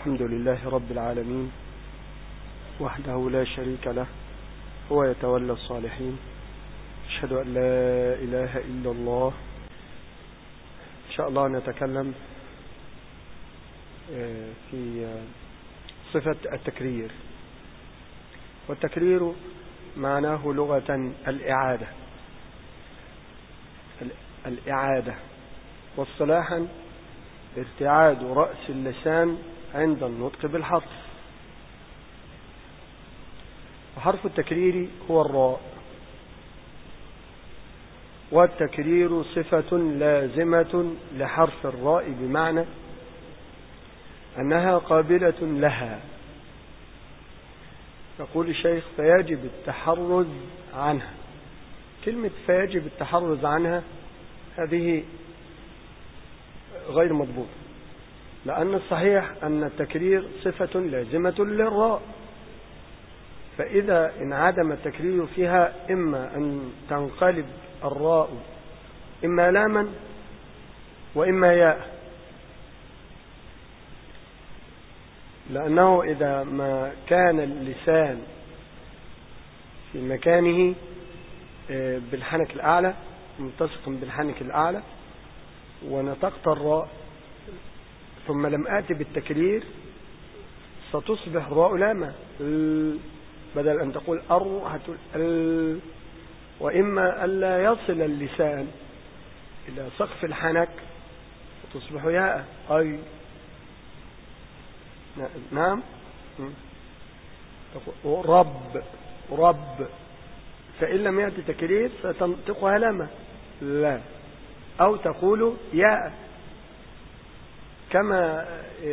الحمد لله رب العالمين وحده لا شريك له، هو يتولى الصالحين. أشهد أن لا إله إلا الله. إن شاء الله نتكلم في صفة التكرير. والتكرير معناه لغة الإعادة، واصطلاحا ارتعاد رأس اللسان عند النطق بالحرف. وحرف التكرير هو الراء، والتكرير صفة لازمة لحرف الراء، بمعنى أنها قابلة لها. يقول الشيخ: فيجب التحرز عنها. كلمة فيجب التحرز عنها هذه غير مضبوط، لأن الصحيح أن التكرير صفة لازمة للراء، فإذا انعدم التكرير فيها إما أن تنقلب الراء إما لاما وإما ياء، لأنه إذا ما كان اللسان في مكانه بالحنك الأعلى، ملتصقا بالحنك الأعلى، ونطقت الراء ثم لم آتي بالتكرير، ستصبح الراء لاما، بدل أن تقول هتقول وإما ألا يصل اللسان إلى سقف الحنك فتصبح ياء. أي نعم، رب، فإن لم يأتي تكرير ستنطقها لما لا، أو تقول ياء كما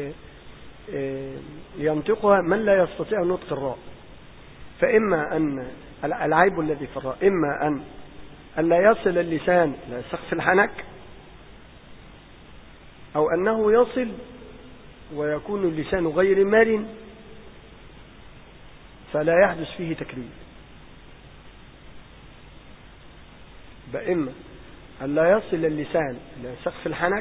ينطقها من لا يستطيع نطق الراء. فإما أن العيب الذي في الراء إما أن لا يصل اللسان إلى سقف الحنك، أو أنه يصل ويكون اللسان غير مرن فلا يحدث فيه تكرير. بإما أن لا يصل اللسان إلى سقف الحنك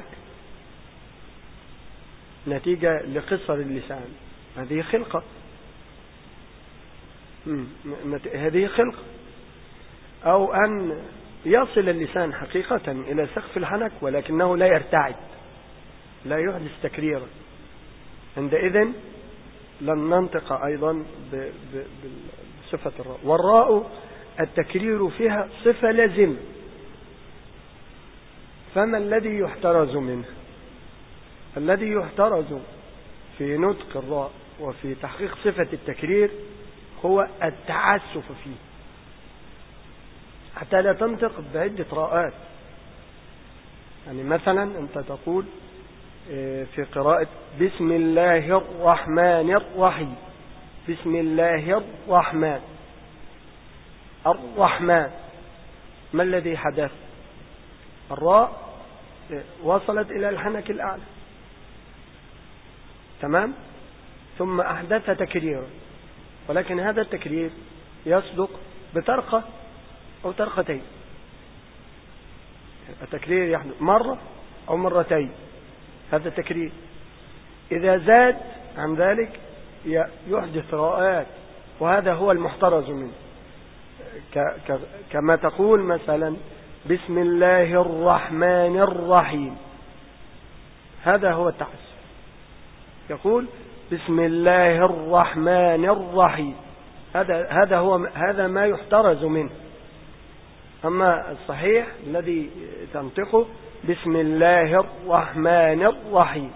نتيجة لقصر اللسان، هذه خلقة، هذه خلقة، أو أن يصل اللسان حقيقة إلى سقف الحنك ولكنه لا يرتعد، لا يحدث تكريرا، عندئذ لن ننطق أيضا بصفة الراء. والراء التكرير فيها صفة لازمة، فما الذي يحترز منه؟ الذي يحترز في نطق الراء وفي تحقيق صفة التكرير هو التعسف فيه، حتى لا تنطق بعدة راءات. يعني مثلا أنت تقول في قراءة بسم الله الرحمن الرحيم، بسم الله الرحمن، ما الذي حدث؟ الراء وصلت إلى الحنك الأعلى، تمام، ثم أحدث تكريرا، ولكن هذا التكرير يصدق بطرقة أو طرقتين. التكرير يحدث مرة أو مرتين، هذا التكرير. إذا زاد عن ذلك يحدث راءات، وهذا هو المحترز منه، كما تقول مثلا بسم الله الرحمن الرحيم، هذا هو التعسف. يقول بسم الله الرحمن الرحيم، هذا ما يحترز منه. أما الصحيح الذي تنطقه بسم الله الرحمن الرحيم،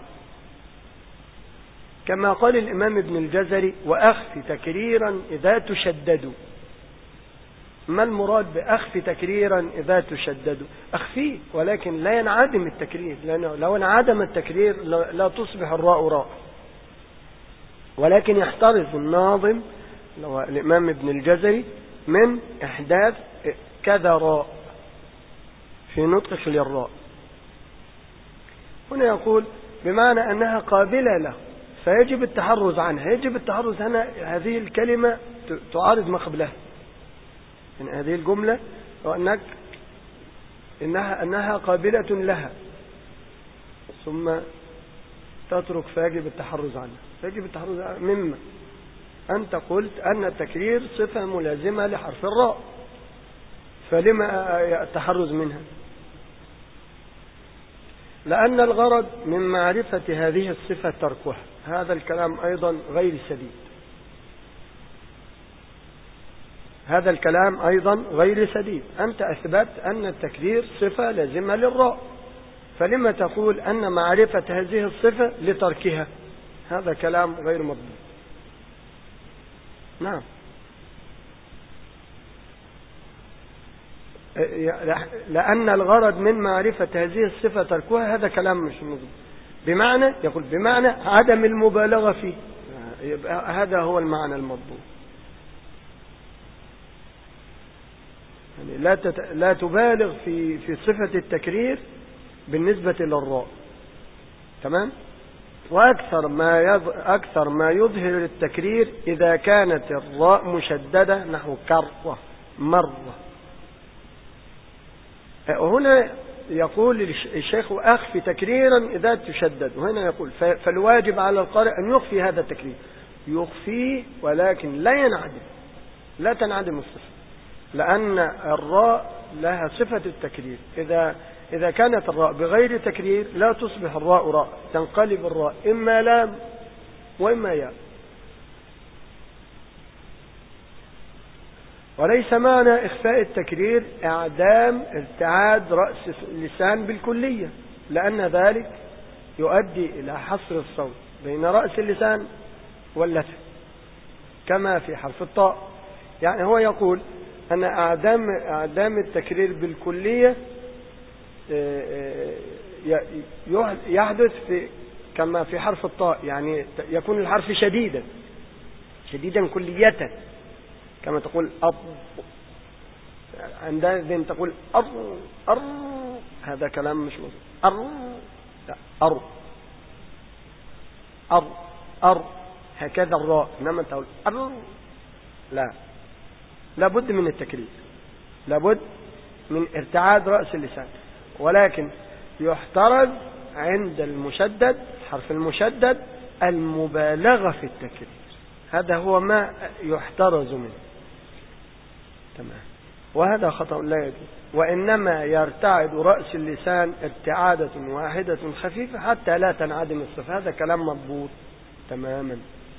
كما قال الإمام ابن الجزري: وأخف تكريرا إذا تشدد. ما المراد بأخف تكريرا إذا تشدد؟ أخفيه، ولكن لا ينعدم التكرير، لأنه لو انعدم التكرير لا تصبح الراء راء. ولكن يحترز الناظم الإمام ابن الجزري من إحداث كذا راء في نطق للراء. هنا يقول بمعنى أنها قابلة له فيجب التحرز عنها. يجب التحرز هنا، هذه الكلمة تعارض ما قبلها، يعني هذه الجملة وأنك أنها قابلة لها، ثم تترك فيجب التحرز عنها. فيجب التحرز عنها مما أنت قلت أن التكرير صفة ملازمة لحرف الراء، فلما التحرز منها؟ لأن الغرض من معرفة هذه الصفة تركها. هذا الكلام أيضا غير سديد، هذا الكلام أيضا غير سديد. أنت أثبت أن التكرير صفة لازمة للراء، فلما تقول أن معرفة هذه الصفة لتركها؟ هذا كلام غير مضبوط. نعم، لأن الغرض من معرفة هذه الصفة تركها، هذا كلام مش مضبوط. بمعنى، يقول بمعنى عدم المبالغة فيه، هذا هو المعنى المضبوط. يعني لا تبالغ في صفة التكرير بالنسبة للراء. تمام. وأكثر ما يظهر التكرير إذا كانت الراء مشددة، نحو كرة، مرة. هنا يقول الشيخ أخفي تكريرا إذا تشدد، وهنا يقول فالواجب على القارئ أن يخفي هذا التكرير. يخفيه ولكن لا ينعدم، لا تنعدم الصفة، لأن الراء لها صفة التكرير. إذا كانت الراء بغير تكرير لا تصبح الراء راء، تنقلب الراء إما لام وإما ياء. وليس معنى إخفاء التكرير إعدام ارتعاد رأس اللسان بالكلية، لأن ذلك يؤدي إلى حصر الصوت بين رأس اللسان واللثة كما في حرف الطاء. يعني هو يقول أن أعدام التكرير بالكلية يحدث كما في حرف الطاء، يعني يكون الحرف شديدا كلية، كما تقول أب، عندئذ تقول أر، هذا كلام مش مظبوط. أر هكذا الراء، إنما تقول أر، لابد من التكرير، لابد من ارتعاد رأس اللسان. ولكن يحترز عند المشدد، حرف المشدد، المبالغة في التكرير، هذا هو ما يحترز منه. تمام. وهذا خطأ لا يجوز، وإنما يرتعد رأس اللسان ارتعادة واحدة خفيفة حتى لا تنعدم الصفة. هذا كلام مضبوط تماما،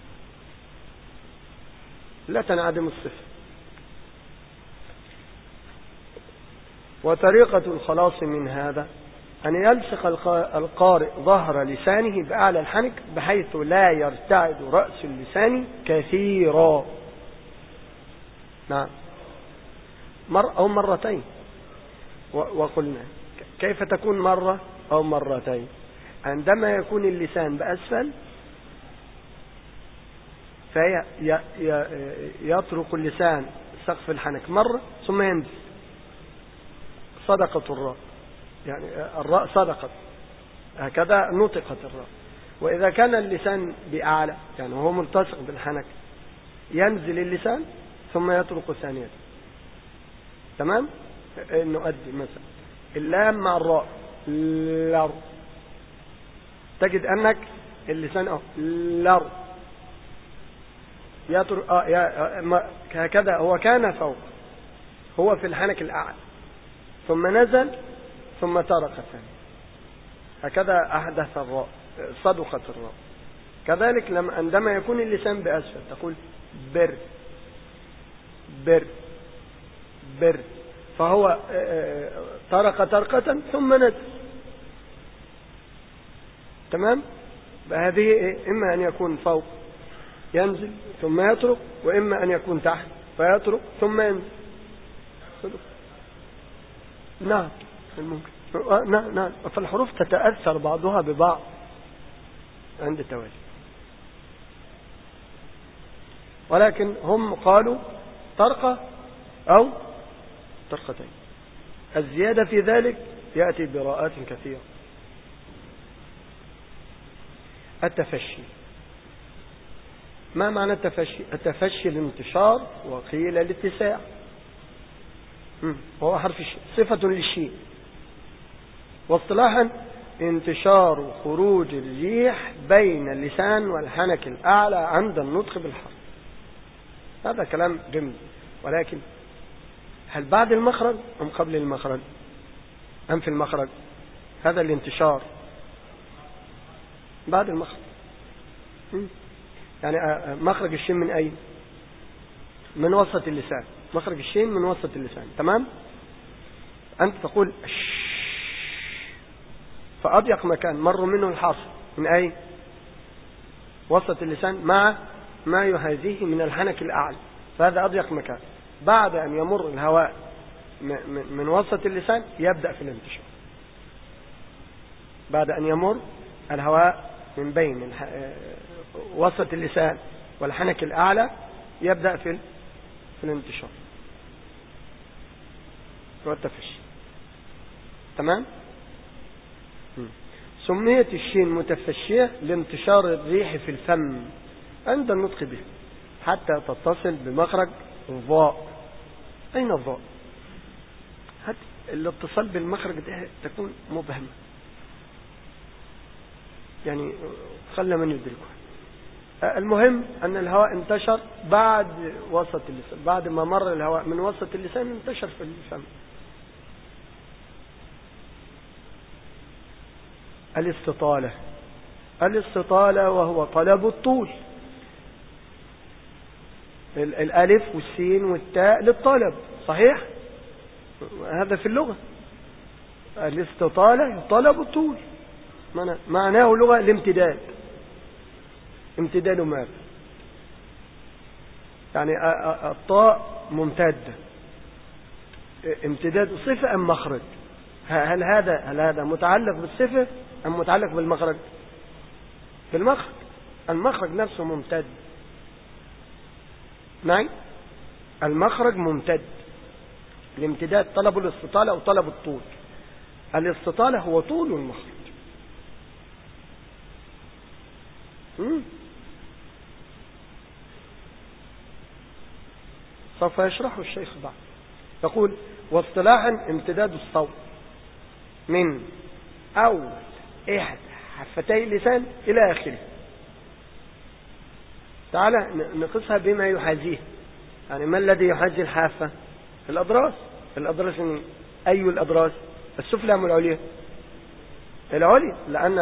لا تنعدم الصفة. وطريقة الخلاص من هذا أن يلصق القارئ ظهر لسانه بأعلى الحنك بحيث لا يرتعد رأس اللسان كثيرا. نعم، مرة أو مرتين. وقلنا كيف تكون مرة أو مرتين؟ عندما يكون اللسان بأسفل فيطرق اللسان سقف الحنك مرة ثم ينزل، صدقت الراء، يعني الراء صدقت، هكذا نطقت الراء. وإذا كان اللسان بأعلى، يعني هو ملتصق بالحنك، ينزل اللسان ثم يطرق ثانية. تمام. نؤدي مثلا اللام مع الراء لر، تجد أنك اللسان لر يطرق هكذا. هو كان فوق، هو في الحنك الأعلى، ثم نزل ثم طرق ثانية، هكذا أحدث الراء، صدقت الراء. كذلك عندما يكون اللسان بأسفل تقول بر بر بر، فهو طرق طرقة ثم نزل. تمام. فهذه إما أن يكون فوق ينزل ثم يطرق، وإما أن يكون تحت فيطرق ثم ينزل. نعم ممكن. نعم. فالحروف تتأثر بعضها ببعض عند التوالي، ولكن هم قالوا طرقة أو طرقتين. الزيادة في ذلك يأتي براءات كثيرة. التفشي. ما معنى التفشي؟ التفشي الانتشار، وقيل الاتساع. هو حرف صفة للشيء. واصطلاحا انتشار خروج الريح بين اللسان والحنك الأعلى عند النطق بالحرف. هذا كلام جميل، ولكن هل بعد المخرج أم قبل المخرج أم في المخرج؟ هذا الانتشار بعد المخرج. يعني مخرج الشين من أين؟ من وسط اللسان. مخرج الشين من وسط اللسان، تمام؟ أنت تقول فأضيق مكان مر منه الحرف من أين؟ وسط اللسان مع ما يهازيه من الحنك الأعلى، فهذا أضيق مكان. بعد أن يمر الهواء من وسط اللسان يبدأ في الانتشار. بعد أن يمر الهواء من بين وسط اللسان والحنك الأعلى يبدأ في الانتشار والتفشي، تمام؟ سميت الشين متفشية لانتشار الريح في الفم عند النطق به حتى تتصل بمخرج الضاء. أين الضاء؟ الاتصال بالمخرج ده تكون مبهمة، يعني خلى من يدركه. المهم أن الهواء انتشر بعد وسط اللسان، بعد ما مر الهواء من وسط اللسان انتشر في الفم. الاستطالة وهو طلب الطول. الألف والسين والتاء للطلب، صحيح؟ هذا في اللغة. الاستطالة طلب الطول، معناه لغة الامتداد. امتداد ماذا؟ يعني الطاء ممتدة، امتداد صفة أم مخرج؟ هل هذا متعلق بالصفة أم متعلق بالمخرج؟ بالمخرج. المخرج نفسه ممتد. نعم، المخرج ممتد. الامتداد طلب الاستطالة أو طلب الطول. الاستطالة هو طول المخرج. سوف يشرحه الشيخ بعد. يقول: واصطلاحا امتداد الصوت من أول إحدى حفتي اللسان إلى آخره. تعالى نقصها بما يحاذيه. يعني ما الذي يحاذي الحافة؟ الأضراس. الأضراس أي الأضراس؟ السفلى أم العليا؟ العليا، لأن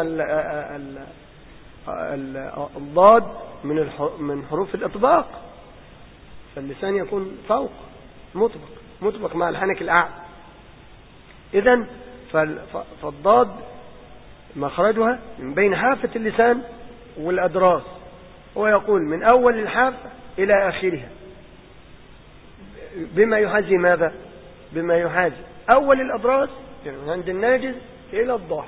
الضاد من حروف الإطباق، فاللسان يكون فوق مطبق مع الحنك الأعلى. إذن فالضاد مخرجها من بين حافة اللسان والأضراس. هو يقول من أول الحافة إلى آخرها بما يحاذي ماذا؟ بما يحاذي أول الأضراس، يعني من عند الناجز إلى الضاحك.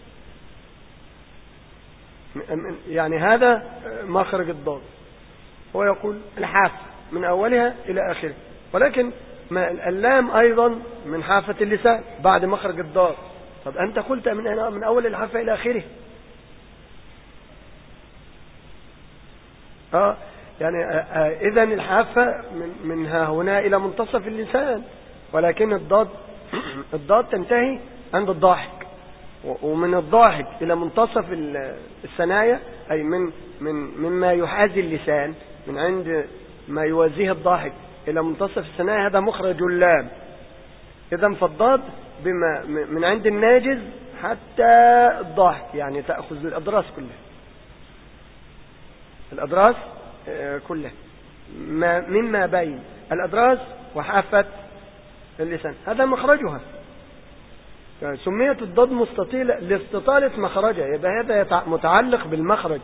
يعني هذا مخرج الضاد. هو يقول الحافة من أولها إلى آخرها، ولكن اللام أيضا من حافة اللسان بعد مخرج الضاد. طب أنت قلت من أول الحافة إلى آخره. يعني إذن الحافة منها هنا إلى منتصف اللسان، ولكن الضاد تنتهي عند الضاحك، ومن الضاحك إلى منتصف الثنايا، أي مما يحاذي اللسان، من عند ما يوازيه الضاحك إلى منتصف الثنايا، هذا مخرج اللام. إذن فالضاد من عند الناجز حتى الضاحك، يعني تأخذ الأضراس كلها، الأضراس كلها مما بين الأضراس وحافة اللسان، هذا مخرجها. سميت الضاد مستطيلة لاستطالة مخرجها، يبقى هذا متعلق بالمخرج.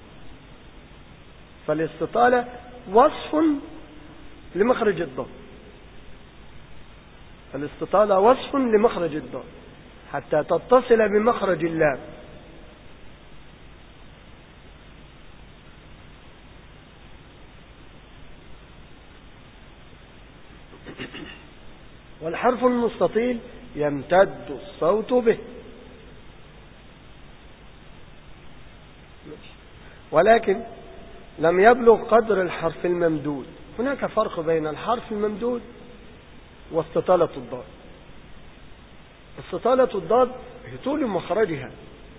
فالاستطالة وصف لمخرج الضاد. الاستطالة وصف لمخرج الضاد حتى تتصل بمخرج اللام. والحرف المستطيل يمتد الصوت به، ولكن لم يبلغ قدر الحرف الممدود. هناك فرق بين الحرف الممدود واستطالة الضاد. استطالة الضاد طول مخرجها.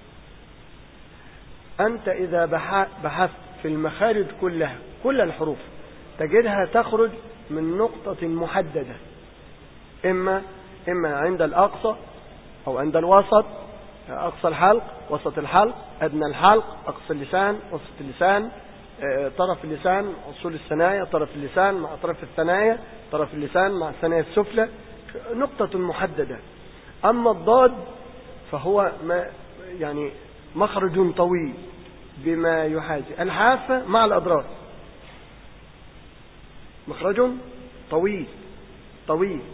أنت إذا بحثت في المخارج كلها كل الحروف تجدها تخرج من نقطة محددة، إما عند الأقصى أو عند الوسط، أقصى الحلق، وسط الحلق، أدنى الحلق، أقصى اللسان، وسط اللسان، طرف اللسان، أصول الثنايا، طرف اللسان مع طرف الثنايا، طرف اللسان مع الثنايا السفلى، نقطة محددة. أما الضاد فهو يعني مخرج طويل بما يحاذي الحافة مع الأضراس، مخرج طويل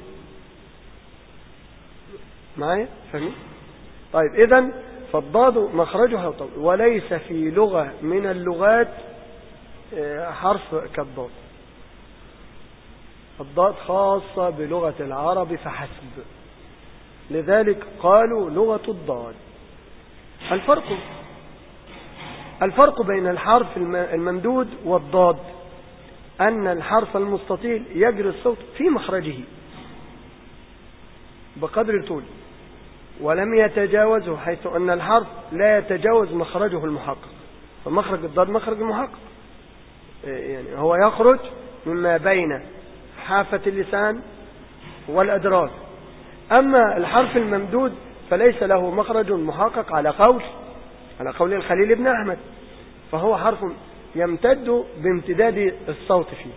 معايا فهمت؟ طيب إذن فالضاد مخرجها طويل، وليس في لغة من اللغات حرف كالضاد. الضاد خاصة بلغة العرب فحسب، لذلك قالوا لغة الضاد. الفرق بين الحرف الممدود والضاد أن الحرف المستطيل يجري الصوت في مخرجه بقدر طول ولم يتجاوزه، حيث أن الحرف لا يتجاوز مخرجه المحقق، فمخرج الضاد مخرج المحقق، يعني هو يخرج مما بين حافة اللسان والأدراس. أما الحرف الممدود فليس له مخرج محقق على قول الخليل بن أحمد، فهو حرف يمتد بامتداد الصوت فيه،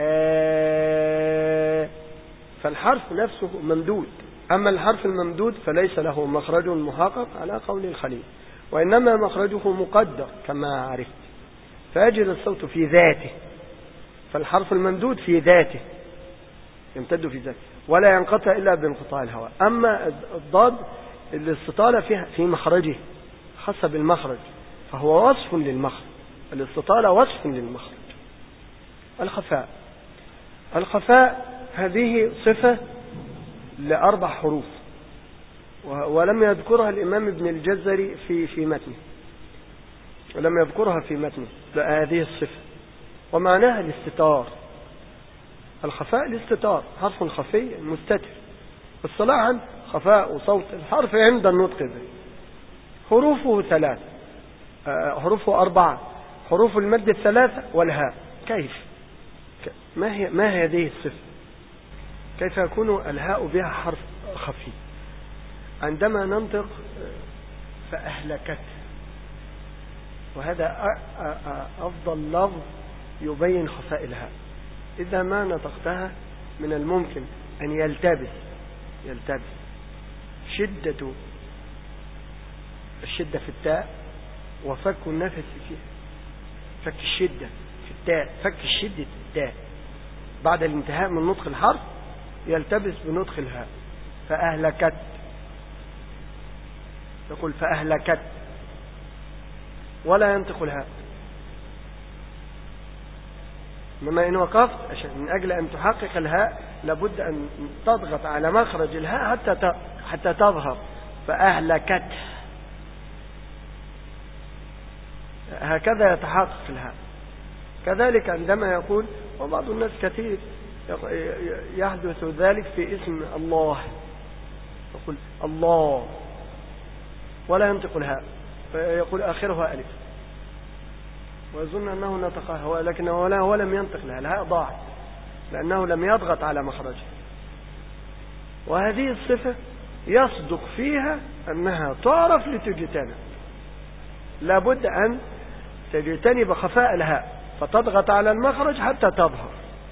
فالحرف نفسه ممدود. أما الحرف الممدود فليس له مخرج محقق على قول الخليل، وإنما مخرجه مقدر كما عرفت، فيجري الصوت في ذاته، فالحرف الممدود في ذاته يمتد في ذاته ولا ينقطع إلا بانقطاع الهواء. أما الضاد الاستطالة فيها في مخرجه خاصة بالمخرج، فهو وصف للمخرج، الاستطالة وصف للمخرج. الخفاء هذه صفة ل4 حروف، ولم يذكرها الإمام ابن الجزري في متنه، ولم يذكرها في متنه هذه الصفة، ومعناها الاستتار. الخفاء الاستتار، حرف خفي مستتر. اصطلاحا خفاء صوت الحرف عند النطق ذي حروفه 3، حروفه 4، حروف المد 3 والهاء. كيف؟ ما هي هذه الصفة؟ كيف يكون الهاء بها حرف خفي؟ عندما ننطق فأهلكت، وهذا أفضل لفظ يبين خفاء الهاء. إذا ما نطقتها من الممكن أن يلتبس الشدة في التاء وفك النفس فيها، فك الشدة في التاء، فك الشدة التاء بعد الانتهاء من نطق الحرف يلتبس بنطق الهاء. فأهلكت، يقول فأهلكت ولا ينطق الهاء. إنما إن وقفت من أجل أن تحقق الهاء لابد أن تضغط على مخرج الهاء حتى تظهر. فأهلكت، هكذا يتحقق الهاء. كذلك عندما يقول، وبعض الناس كثير يحدث ذلك في اسم الله، يقول الله ولا ينطق الهاء، يقول آخرها ألف ويظن أنه نطقها، لكنه هو لم ينطق لها، الهاء ضاعت لأنه لم يضغط على مخرجه. وهذه الصفة يصدق فيها أنها تعرف لتجتنب، لابد أن تجتنب خفاء الهاء فتضغط على المخرج حتى تظهر.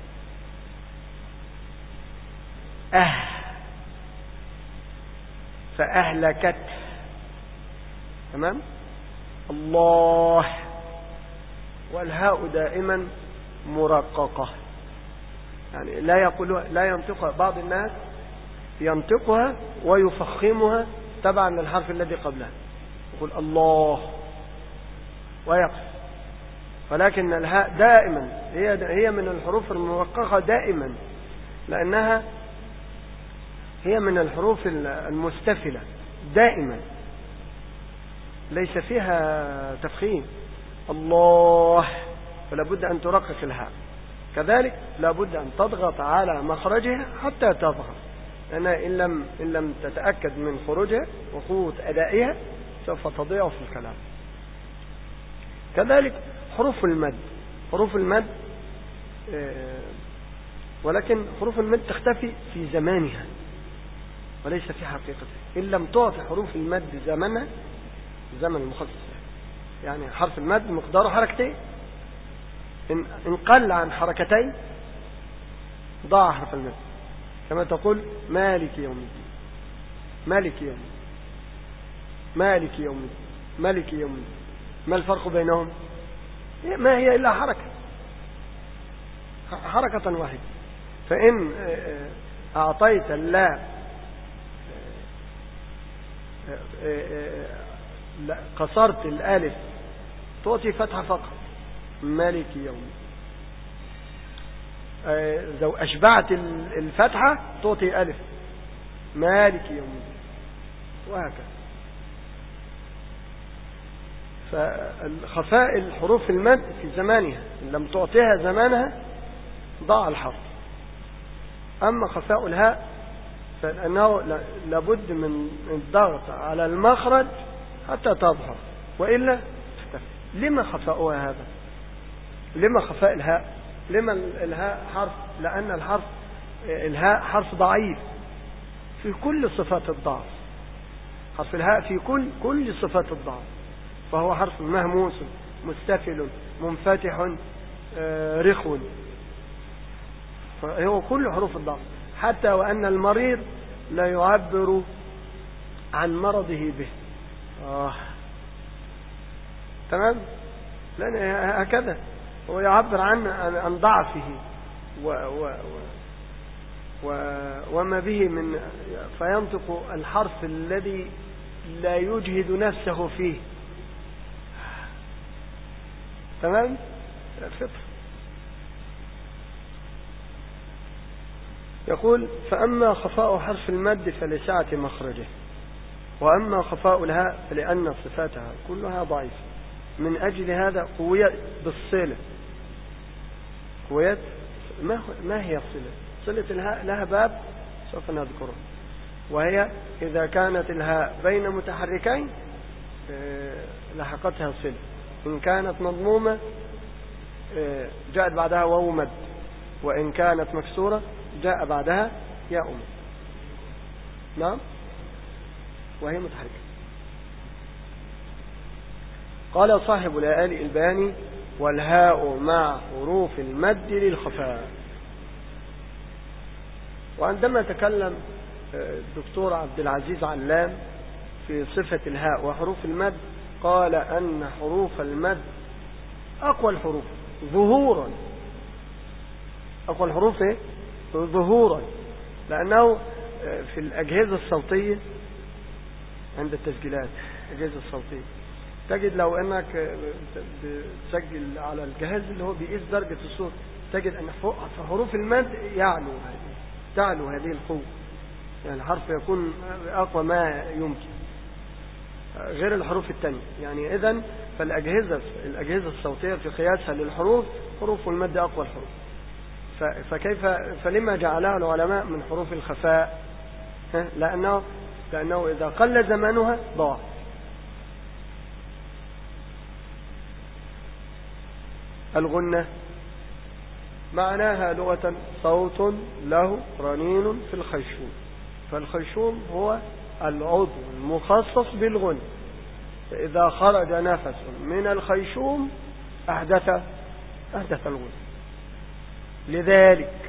فأهلكت، تمام. الله، والهاء دائما مرققة، يعني لا ينطقها. بعض الناس ينطقها ويفخمها تبعا للحرف الذي قبلها، يقول الله ويقف، ولكن الهاء دائما هي من الحروف المرققة دائما، لأنها هي من الحروف المستفلة دائما ليس فيها تفخيم. الله، فلا بد أن ترقق الهاء، كذلك لا بد أن تضغط على مخرجها حتى تظهر. أنا إن لم تتأكد من خروجها وقوة أدائها سوف تضيع في الكلام. كذلك حروف المد ولكن حروف المد تختفي في زمانها وليس في حقيقتها. إن لم تعطي حروف المد زمنها، زمن المخصص، يعني حرف المد مقداره حركتين، إن قل عن حركتين ضاع حرف المد. كما تقول مالك يوم الدين، مالك يوم الدين، مالك يوم الدين، مالك يوم الدين. ما الفرق بينهم؟ ما هي إلا حركة واحدة. فإن أعطيت اللا قصرت الألف تعطي فتحة فقط، مالك يوم. لو أشبعت الفتحة تعطي ألف، مالك يوم، وهكذا. فخفاء الحروف المد في زمانها، إن لم تعطيها زمانها ضاع الحرف. أما خفاء الهاء فإنه لابد من الضغط على المخرج حتى تظهر، وإلا تختفي. لما خفاؤها هذا؟ لما خفاء الهاء؟ لما الهاء حرف؟ لأن الهاء حرف ضعيف في كل صفات الضعف. حرف الهاء في كل صفات الضعف، فهو حرف مهموس مستفل منفتح رخو، فهو كل حروف الضعف. حتى وأن المريض لا يعبر عن مرضه به. تمام؟ لأن هكذا هو يعبر عن ضعفه وما به من، فينطق الحرف الذي لا يجهد نفسه فيه. تمام؟ فطر. يقول فأما خفاء حرف المد فلسعة مخرجه، وأما خفاء الهاء فلأن صفاتها كلها ضعيفة. من أجل هذا قويت بالصلة. قويت ما هي الصلة؟ صلة الهاء لها باب سوف نذكره، وهي إذا كانت الهاء بين متحركين لحقتها صلة. إن كانت مضمومة جاءت بعدها واو مد، وإن كانت مكسورة جاء بعدها ياء مد. نعم، وهي متحركة. قال صاحب الآلي الباني والهاء مع حروف المد للخفاء. وعندما تكلم الدكتور عبد العزيز علام في صفة الهاء وحروف المد قال أن حروف المد أقوى الحروف ظهورا. أقوى الحروف ظهورا، لأنه في الأجهزة الصوتية عند التسجيلات، الأجهزة الصوتية تجد لو أنك بتسجل على الجهاز اللي هو بيقيس درجة الصوت تجد أن فوق حروف المد تعلو هذه القوة، يعني الحرف يكون أقوى ما يمكن غير الحروف التانية. يعني إذن فالأجهزة الصوتية في قياسها للحروف حروف المد أقوى الحروف. فلما جعلها العلماء من حروف الخفاء؟ لأنه إذا قل زمانها ضاع. الغنة معناها لغة صوت له رنين في الخيشوم، فالخيشوم هو العضو المخصص بالغنة، فإذا خرج نفس من الخيشوم أحدث الغنة. لذلك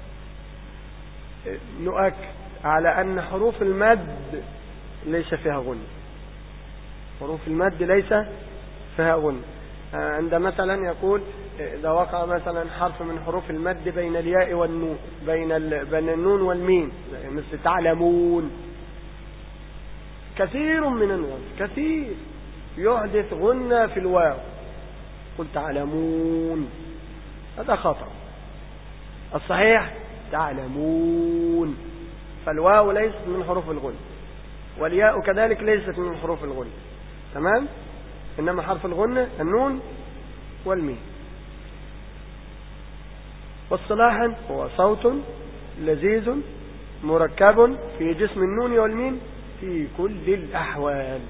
نؤكد على أن حروف المد ليس فيها غنة. حروف المد ليس فيها غنة. عند مثلا يقول إذا وقع مثلا حرف من حروف المد بين الياء والنون، بين النون والميم، مثل تعلمون، كثير من الناس كثير يحدث غنة في الواو، قل تعلمون، هذا خطأ. الصحيح تعلمون، فالواو ليست من حروف الغنة، والياء كذلك ليست من حروف الغنة. تمام؟ إنما حرف الغنة النون والميم. واصطلاحا هو صوت لذيذ مركب في جسم النون والميم في كل الأحوال.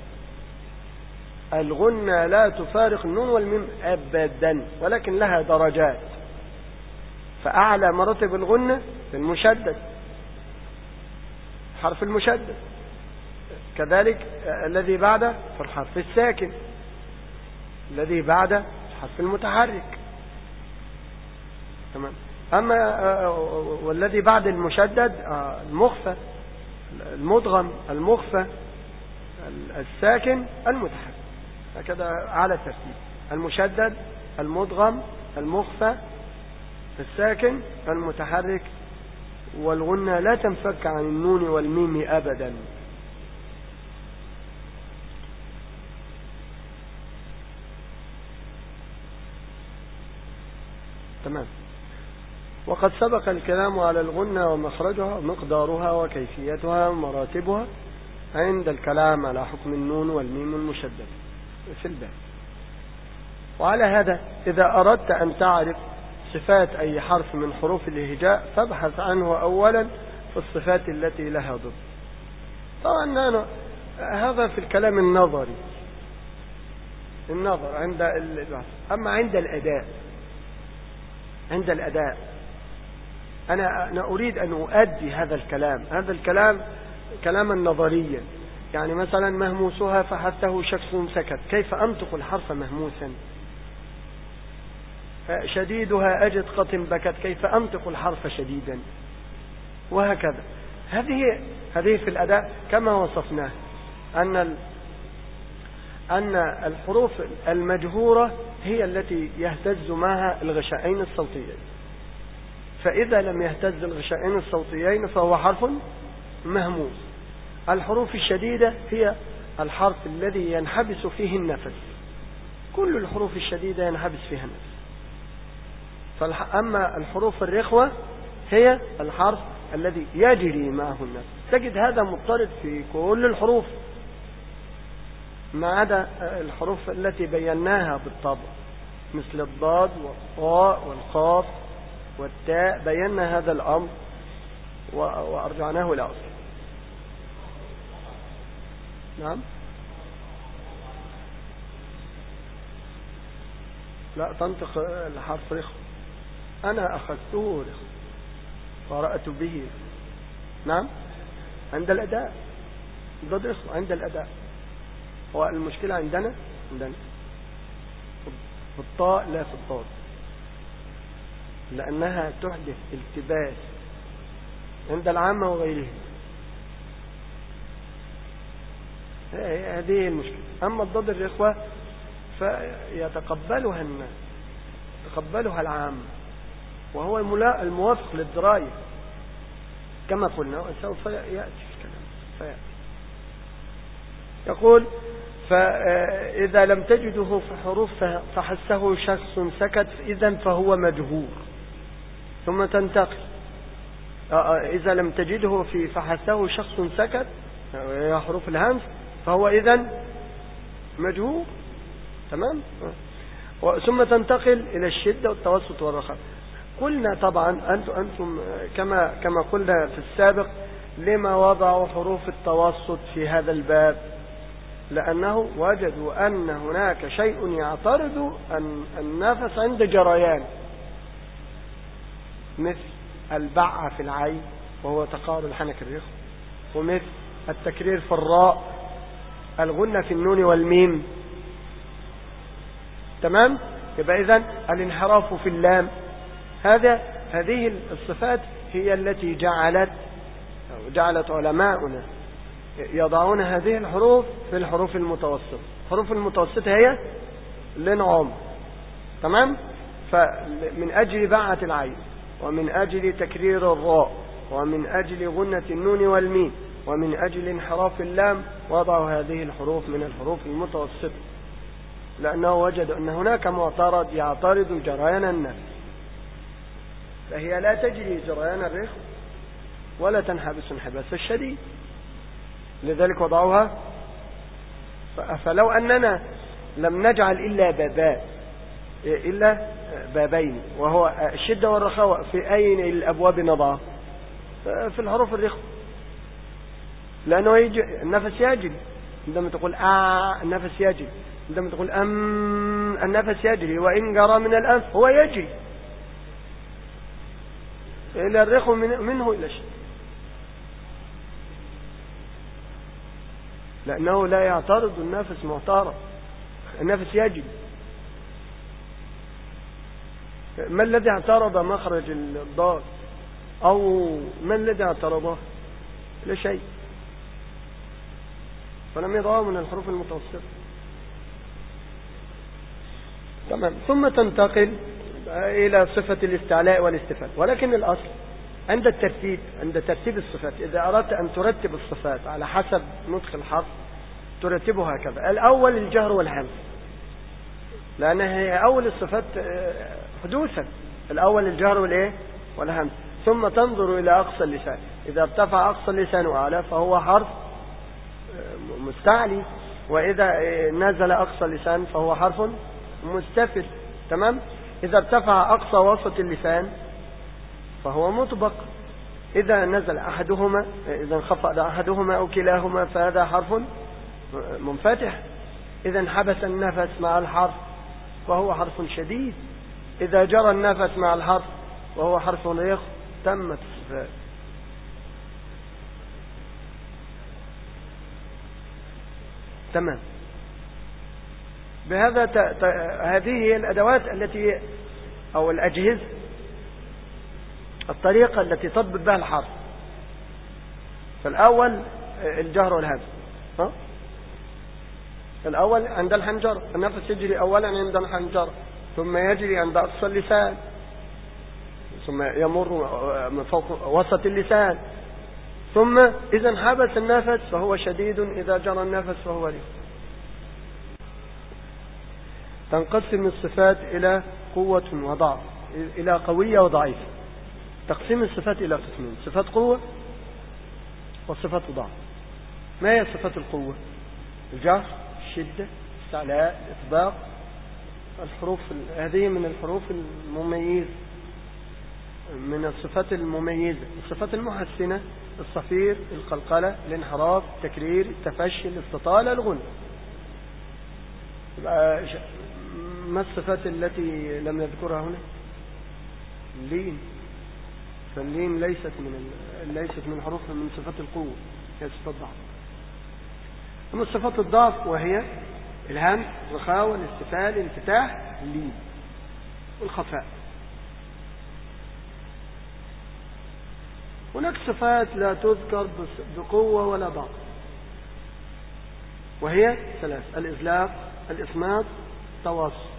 الغنة لا تفارق النون والميم أبدا، ولكن لها درجات. فأعلى مراتب الغنة في المشدد، حرف المشدد، كذلك الذي بعده في الحرف الساكن، الذي بعده الحرف المتحرك. تمام. أما والذي بعد المشدد المخفى، المدغم، المخفى، الساكن، المتحرك، هكذا على الترتيب: المشدد، المدغم، المخفى، الساكن، المتحرك. والغنة لا تنفك عن النون والميم أبدا. تمام. وقد سبق الكلام على الغنة ومخرجها ومقدارها وكيفيتها ومراتبها عند الكلام على حكم النون والميم المشدد في الباب. وعلى هذا إذا أردت أن تعرف صفات أي حرف من حروف الهجاء فابحث عنه أولا في الصفات التي لها ضد. طبعا هذا في الكلام النظري، النظر عند البحث. أما عند الأداء أنا أريد أن أؤدي هذا الكلام كلاما نظريا. يعني مثلا مهموسها فحثه شخص سكت، كيف أنطق الحرف مهموسا؟ شديدها أجد قط بكت، كيف أنطق الحرف شديدا؟ وهكذا. هذه في الأداء كما وصفناه أن الحروف المجهورة هي التي يهتز معها الغشائين الصوتيين، فإذا لم يهتز الغشائين الصوتيين فهو حرف مهموس. الحروف الشديدة هي الحرف الذي ينحبس فيه النفس، كل الحروف الشديدة ينحبس فيها النفس. أما الحروف الرخوة هي الحرف الذي يجري معه النفس. تجد هذا مضطرد في كل الحروف ما عدا الحروف التي بيناها بالطبع، مثل الضاد والطاء والقاف والتاء، بينا هذا الأمر وأرجعناه إلى أصل. نعم. لا تنطق الحرف رخو، أنا أخذته رخو قرأت به. نعم. عند الأداء ضد رخو، عند الأداء. هو المشكلة عندنا في الطاء لا في الضاد، لأنها تحدث التباس عند العامة وغيرهم. هذه المشكلة. أما الضاد الرخوة فيتقبلها الناس، يتقبلها العامة، وهو الموافق للدراية كما قلنا، وسوف يأتي الكلام. يقول: فإذا لم تجده في حروف فحسه شخص سكت إذن فهو مجهور. ثم تنتقل: إذا لم تجده في فحسه شخص سكت، هي حروف الهمس، فهو إذن مجهور. تمام. ثم تنتقل إلى الشدة والتوسط والرخاء. قلنا طبعا أنتم كما قلنا في السابق لما وضعوا حروف التوسط في هذا الباب، لأنه وجدوا أن هناك شيء يعترض النفس عند جريان، مثل البعة في العين وهو تقار الحنك الرخو، ومثل التكرير في الراء، الغنة في النون والميم. تمام. يبقى إذن الانحراف في اللام. هذه الصفات هي التي جعلت علماؤنا يضعون هذه الحروف في الحروف المتوسطة. الحروف المتوسطة هي لنعم. تمام. فمن أجل بعة العين، ومن أجل تكرير الراء، ومن أجل غنة النون والميم، ومن أجل انحراف اللام، وضعوا هذه الحروف من الحروف المتوسطة، لأنه وجد أن هناك معترض يعترض جريان النفس، فهي لا تجري جريان الرخو ولا تنحبس انحباس الشديد، لذلك وضعوها. فلو أننا لم نجعل إلا بابين، وهو الشدة والرخاء، في أي الأبواب نضع؟ في الحروف الرخوة، لأنه يجي النفس يجري عندما تقول النفس يجري، عندما تقول النفس يجري، وإن جرى من الأنف هو يجري إلى الرخو منه إلى شيء، لأنه لا يعترض النفس معترض، النفس يجري. ما الذي اعترض مخرج الضاد؟ أو ما الذي اعترضه؟ لا شيء، فلم يضعه من الحروف المتوسطة. تمام. ثم تنتقل إلى صفة الاستعلاء والاستفهام. ولكن الأصل عند ترتيب الصفات، إذا أردت أن ترتب الصفات على حسب نطق الحرف ترتبها هكذا: الأول الجهر والهمس، لأنها هي أول الصفات حدوثا، الأول الجهر والإيه والهمس. ثم تنظر إلى أقصى اللسان، إذا ارتفع أقصى اللسان أعلى فهو حرف مستعلي، وإذا نزل أقصى اللسان فهو حرف مستفل. تمام. إذا ارتفع أقصى وسط اللسان فهو مطبق، إذا نزل أحدهما، إذا انخفض أحدهما أو كلاهما فهذا حرف منفتح، إذا انحبس النفس مع الحرف فهو حرف شديد، إذا جرى النفس مع الحرف وهو حرف رخو. تمت الصفات. تمام. بهذا هذه هي الأدوات التي أو الأجهزة، الطريقة التي تضبط بها الحرف. فالأول الجهر والهمس. الأول عند الحنجرة، النفس يجري أولا عند الحنجرة، ثم يجري عند أقصى اللسان، ثم يمر من فوق وسط اللسان، ثم إذا انحبس النفس فهو شديد، إذا جرى النفس فهو رخو. تنقسم الصفات إلى قوة وضعف، إلى قوية وضعيفة. تقسيم الصفات إلى قسمين: صفات قوة وصفات ضعف. ما هي صفات القوة؟ الجهر، الشدة، الاستعلاء، الإطباق. الحروف هذه من الحروف المميزة، من الصفات المميزة. الصفات المحسنة: الصفير، القلقلة، الانحراف، التكرير، التفشي، الاستطالة، الغنى. ما الصفات التي لم يذكرها هنا؟ اللين. فاللين ليست من حروف من صفات القوة، هي صفات ضعف. أما صفات الضعف وهي الهمس، الرخاوة، الاستفال، الانفتاح، اللين والخفاء. هناك صفات لا تذكر بقوة ولا ضعف، وهي ثلاث: الإزلاق، الإصمات، التوسط.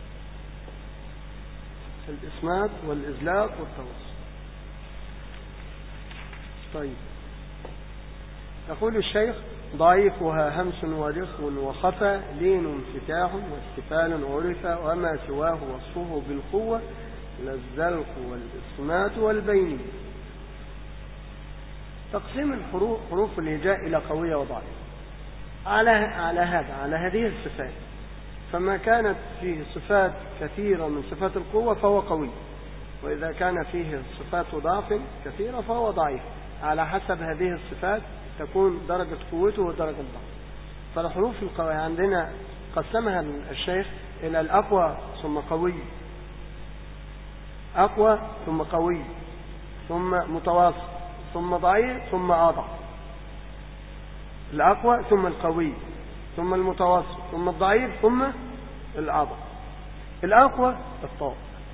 الإصمات والإزلاق والتوسط. طيب، يقول الشيخ: ضعيفها همس ورخو وخفى، لين انفتاح واستفال عرف، وما سواه وصفه بالقوة، الزلق والإصمات والبين. تقسيم حروف الهجاء إلى قوية وضعيفة على هذه الصفات. فما كانت فيه صفات كثيرة من صفات القوة فهو قوي، وإذا كان فيه صفات ضعف كثيرة فهو ضعيف. على حسب هذه الصفات تكون درجة قوته ودرجة ضعف. فالحروف القوية عندنا قسمها الشيخ إلى الأقوى ثم قوي، أقوى ثم قوي، ثم متوسط، ثم ضعيف، ثم أضعف. الأقوى ثم القوي، ثم المتوسط، ثم الضعيف، ثم الأضعف. الأقوى الطاء.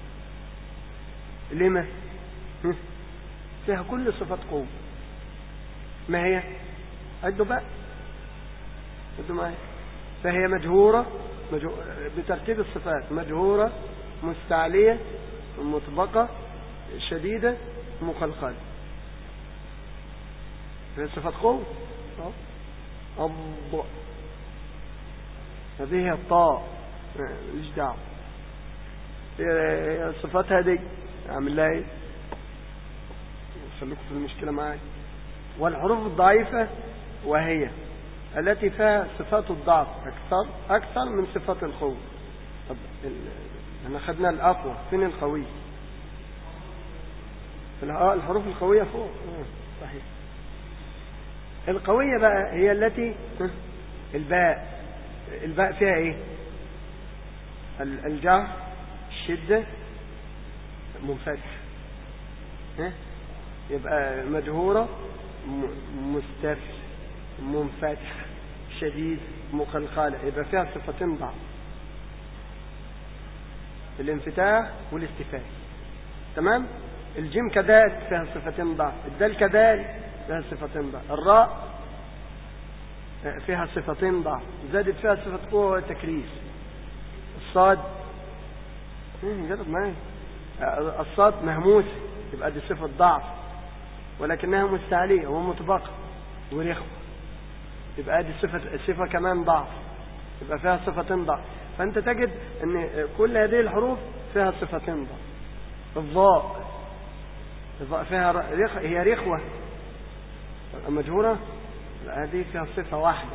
لما؟ فيها كل صفات قوة. ما هي؟ عدوا بقى، عدوا معي. فهي مجهورة بترتيب الصفات: مجهورة، مستعلية، مطبقة، شديدة، مقلقلة. هي صفات قوة. الضاء هذه هي الطاء، مش دعوة. صفاتها دي اعمل لها ايه؟ خليكم في المشكلة معايا. والحروف الضعيفة وهي التي فيها صفات الضعف أكثر من صفات القوة. طب احنا خدنا الأقوى، فين القوي؟ الحروف القوية فوق. صحيح. القوية بقى هي التي الباء فيها ايه؟ الجهر، الشدة، منفتح. يبقى مجهورة، مستفل، منفتح، شديد، مقلقلة. يبقى فيها صفتين ضعف، الانفتاح والاستفال. تمام. الجيم كذلك فيها صفتين ضعف، الدال كذلك فيها صفتين ضعف، الراء فيها صفتين ضعف، زادت فيها صفة قوة وتكريس. الصاد جرب معي، الصاد مهموس، يبقى دي صفة ضعف ولكنها مستعلية ومطبقة ورخوة، يبقى دي صفة كمان ضعف، يبقى فيها صفتين ضعف. فأنت تجد أن كل هذه الحروف فيها صفتين ضعف. الضاء فيها هي رخوة مجهورة، هذه فيها صفة واحدة.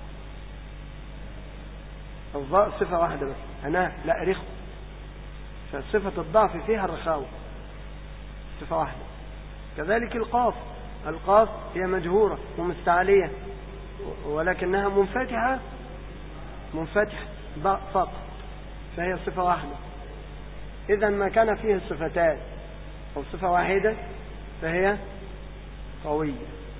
الضاء صفة واحدة بس، أنا لا رخوة، فصفة الضعف فيها الرخاوة، صفة واحدة. كذلك القاف هي مجهورة ومستعلية ولكنها منفتحة فقط، فهي صفة واحدة. إذا ما كان فيه صفتان أو صفة واحدة فهي قوية.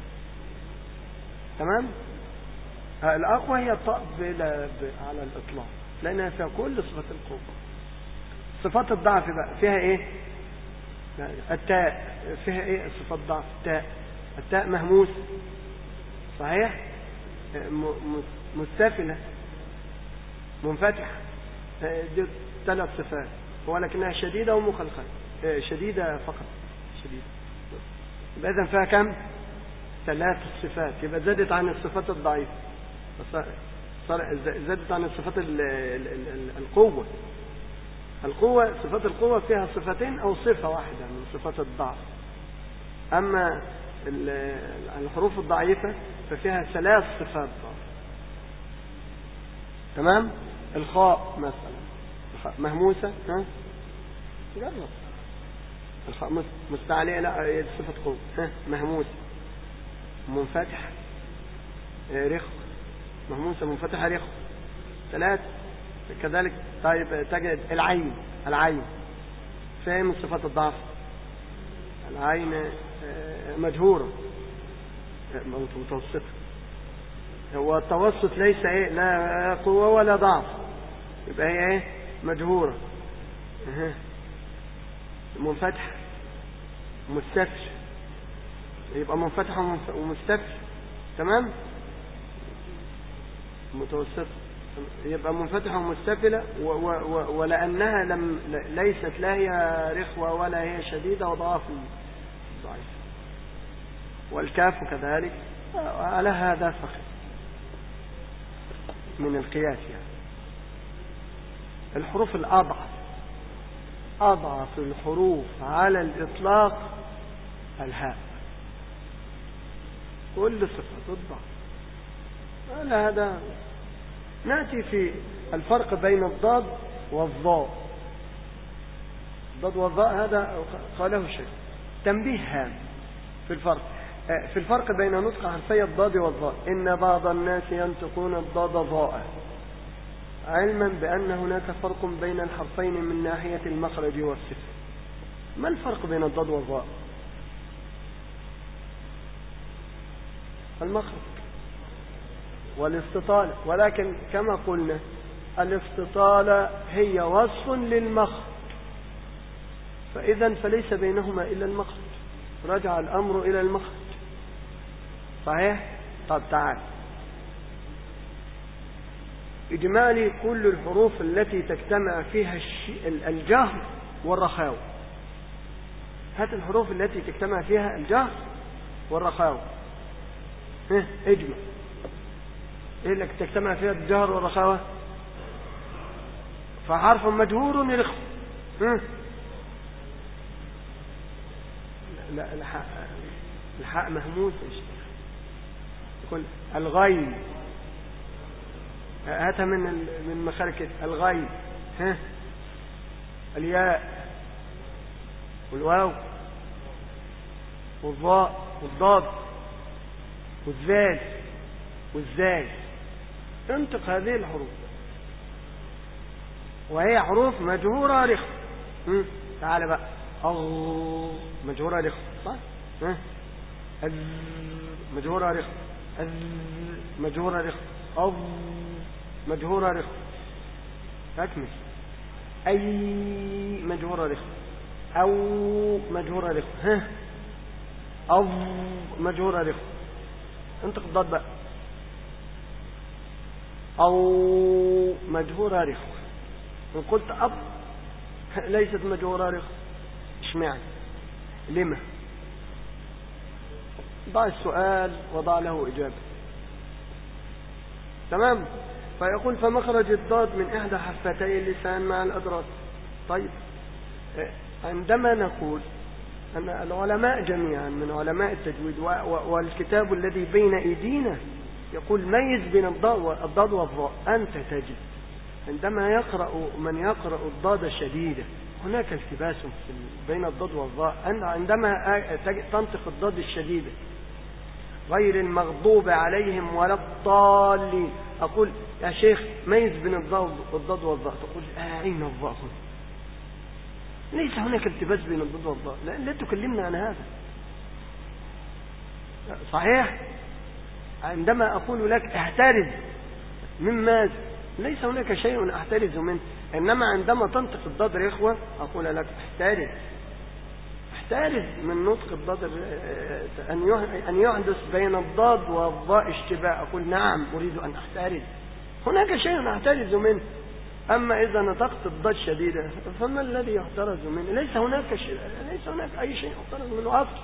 تمام. الأقوى هي الطاء على الإطلاق لأنها فيها كل صفات القوة. صفات الضعف بقى فيها إيه؟ التاء فيها إيه؟ صفات ضعف التاء مهموس، صحيح، مستفلة، منفتحة. دي 3 صفات، ولكنها شديدة ومخلخلة، شديدة فقط، شديدة. يبقى إذن فيها كم؟ 3 صفات. يبقى زادت عن الصفات الضعيفة، زادت عن الصفات القوة. صفات القوة فيها صفتين أو صفة واحدة من صفات الضعف. أما الحروف الضعيفة ففيها 3 صفات ضعف. تمام. الخاء مثلا، الخاء مهموسة، جرب. الخاء مستعلية، لا صفة قوة، مهموسة، منفتح، رخو، مهموسة، منفتحة، رخو، 3. كذلك طيب تجد العين فيها من صفات الضعف. العين مجهورة متوسطة. هو التوسط ليس ايه، لا قوة ولا ضعف، يبقى هي ايه، مجهورة، منفتحة، مستفل، يبقى منفتحة ومستفل. تمام. متوسطة يبقى منفتحة ومستفلة، ولأنها ليست لا هي رخوة ولا هي شديدة وضعف ضعيف. والكاف كذلك على هذا فقط من القياس. يعني الحروف أضعف الحروف على الإطلاق الهاء، كل صفة الضعف. على هذا نأتي في الفرق بين الضاد والظاء. الضاد والظاء هذا قاله الشيخ، تنبيه هام في الفرق بين نطق حرفي الضاد والظاء. إن بعض الناس ينطقون الضاد ضاء، علما بأن هناك فرق بين الحرفين من ناحية المخرج والصفة. ما الفرق بين الضاد والظاء؟ المخرج والاستطالة، ولكن كما قلنا الاستطالة هي وصف للمخرج، فإذا فليس بينهما إلا المخرج، رجع الأمر إلى المخرج. صحيح؟ طب تعال إجمالي كل الحروف التي تجتمع فيها الجهر والرخاوة. هات الحروف التي تجتمع فيها الجهر والرخاوة، اجمع. ايه اللي تجتمع فيها الجهر والرخاوة؟ فحرف مجهور يرخو. لا الحاء مهموس. يقول الغين، هاتها من مخارج الغين، الياء والواو والظاء والضاد والذال والزاي. انطق هذه الحروف وهي حروف مجهورة رخوة. تعال بقى. مجهورة رخوة صح؟ مجهورة رخوة. مجهورة رخوة. مجهورة رخوة. أكمل. أي مجهورة رخوة. أو مجهورة رخوة. أو مجهورة رخوة. انطق الضاد بقى. أو مجهورة رخوة. إن قلت أب ليست مجهورة رخوة. اشمعنى؟ لما؟ ضع السؤال وضع له إجابة. تمام. فيقول فمخرج الضاد من إحدى حفتي اللسان مع الأضراس. طيب عندما نقول أن العلماء جميعا من علماء التجويد والكتاب الذي بين أيدينا يقول ميز بين الضاد والضاء، أنت تجد عندما يقرأ من يقرأ الضاد الشديدة هناك التباس بين الضاد والضاء. عندما تنطق الضاد الشديدة غير المغضوب عليهم ولا الضالين، أقول يا شيخ ميز بين الضاد والضاء، تقول أين الضاء؟ ليس هناك التباس بين الضاد والضاء. لا تكلمنا عن هذا. صحيح. عندما أقول لك احترز من ماذا، ليس هناك شيء احترز منه. إنما عندما تنطق الضاد رخوة أقول لك احترز من نطق الضاد، أن يحدث بين الضاد والضاء اشتباه. أقول نعم أريد أن احترز، هناك شيء احترز منه. أما إذا نطقت الضاد شديدة فما الذي يحترز منه؟ ليس هناك أي شيء يحترز منه أصلا.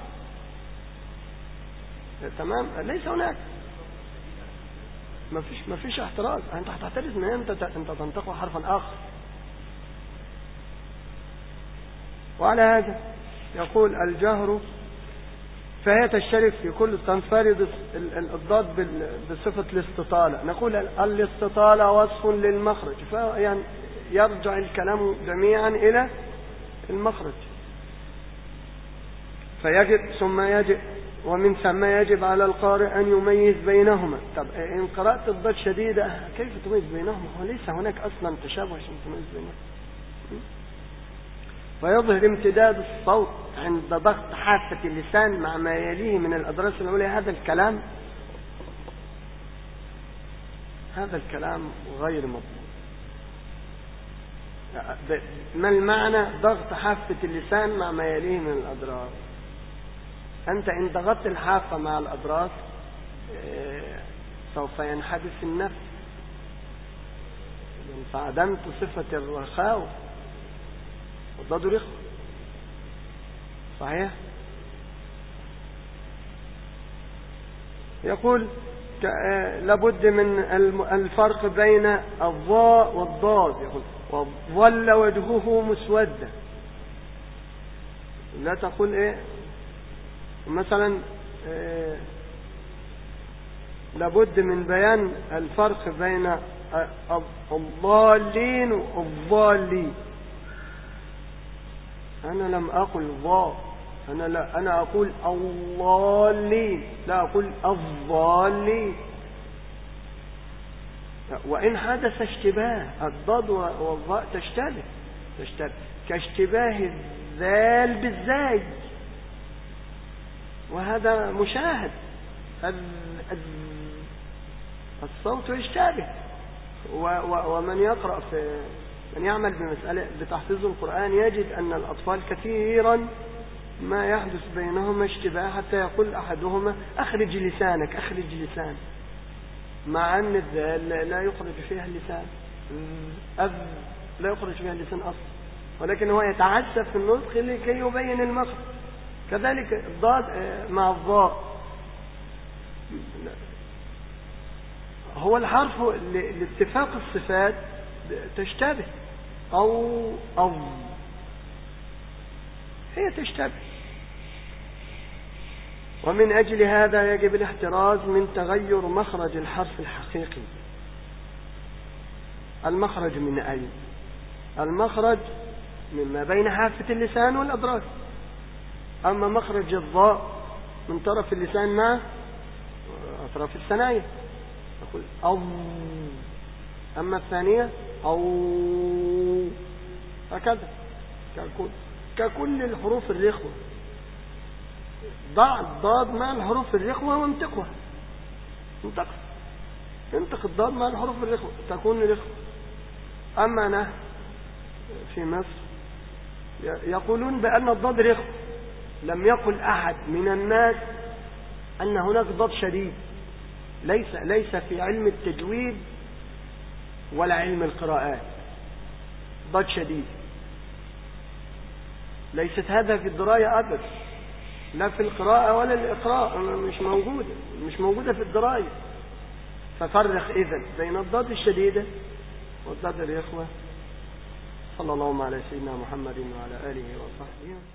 تمام. ليس هناك، ما فيش احتراز. أنت هتحترز من أنت تنطق حرفا آخر. وعلى هذا يقول الجهر فهي تشترك في كل تنفرد الضاد بصفة الاستطالة. نقول الاستطالة وصف للمخرج، يعني يرجع الكلام جميعا إلى المخرج. فيجب ثم يجب ومن ثم يجب على القارئ أن يميز بينهما. طب إن قرأت الضاد شديدة كيف تميز بينهما؟ ليس هناك أصلا تشابه عشان تميز بينهما. فيظهر امتداد الصوت عند ضغط حافة اللسان مع ما يليه من الأضراس الأولى. هذا الكلام غير مطلوب. ما المعنى ضغط حافة اللسان مع ما يليه من الأضراس؟ أنت إن ضغطت الحافة مع الأضراس سوف ينحدث النفس، فعدمت صفة الرخاوة والضاد رخوة. صحيح. يقول لابد من الفرق بين الضاء والضاد. يقول وظل وجهه مسودا. لا تقول مثلا لابد من بيان الفرق بين الضالين والضالين. أنا لم أقل ضاء، أنا أقول الضالين، لا أقول الضالين. وإن حدث اشتباه الضاد والضاء تشتبه كاشتباه الذال بالزاي، وهذا مشاهد. الصوت يشتبه. ومن يقرأ من يعمل بتحفيظ القرآن يجد أن الأطفال كثيرا ما يحدث بينهما اشتباه، حتى يقول أحدهما أخرج لسانك، مع أن الذال لا يخرج فيها اللسان، لا يخرج فيها اللسان أصلا، ولكن هو يتعسف في النطق لكي يبين المخرج. كذلك الضاد مع الضاء، هو الحرف لاتفاق الصفات تشتبه، أو هي تشتبه. ومن أجل هذا يجب الاحتراز من تغير مخرج الحرف الحقيقي. المخرج من أين؟ المخرج مما بين حافة اللسان والأضراس. أما مخرج الضاء من طرف اللسان مع أطراف الثنايا، نقول أو. أما الثانية أو، هكذا ككل الحروف الرخوة. ضع الضاد مع الحروف الرخوة وانطقها، انطق الضاد مع الحروف الرخوة تكون رخوة. أما نحن في مصر يقولون بأن الضاد رخوة، لم يقل أحد من الناس أن هناك ضاد شديد. ليس في علم التجويد ولا علم القراءات ضاد شديد، ليست هذا في الدراية أبدا، لا في القراءة ولا الإقراء، مش موجودة في الدراية. ففرق إذن بين الضاد الشديدة والضاد الرخوة. صلى الله على سيدنا محمد وعلى آله وصحبه.